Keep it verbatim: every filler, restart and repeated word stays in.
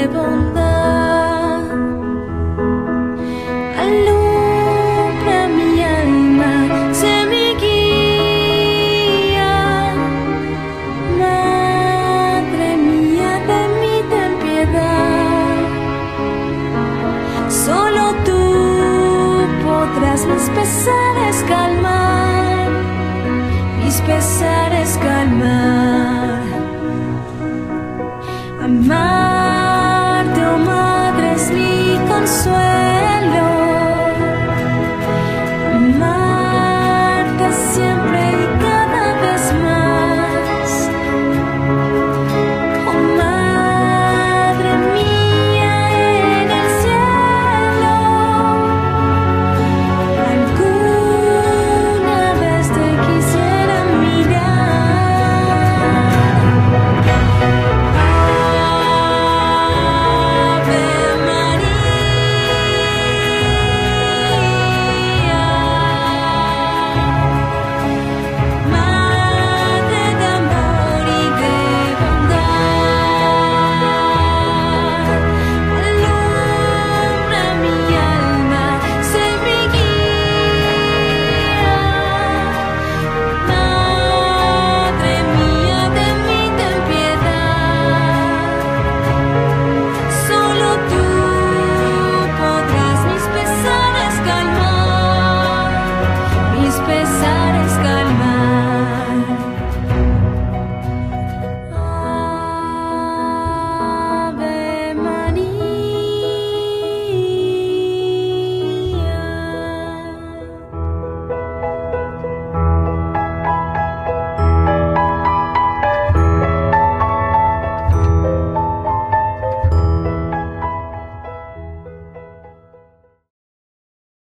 de bondad. Alumbra mi alma, sé mi guía. Madre mía, de mí ten piedad. Solo tú podrás mis pesares calmar, mis pesares calmar. Amarte, oh madre, es mi consuelo. Amarte siempre y cada vez más. Oh madre mía en el cielo, alguna vez te quisiera mirar. Ave María, Madre de amor y de bondad. Alumbra mi alma, sé mi guía. Madre mía, de mí ten piedad. Solo tú podrás mis pesares calmar, mis pesares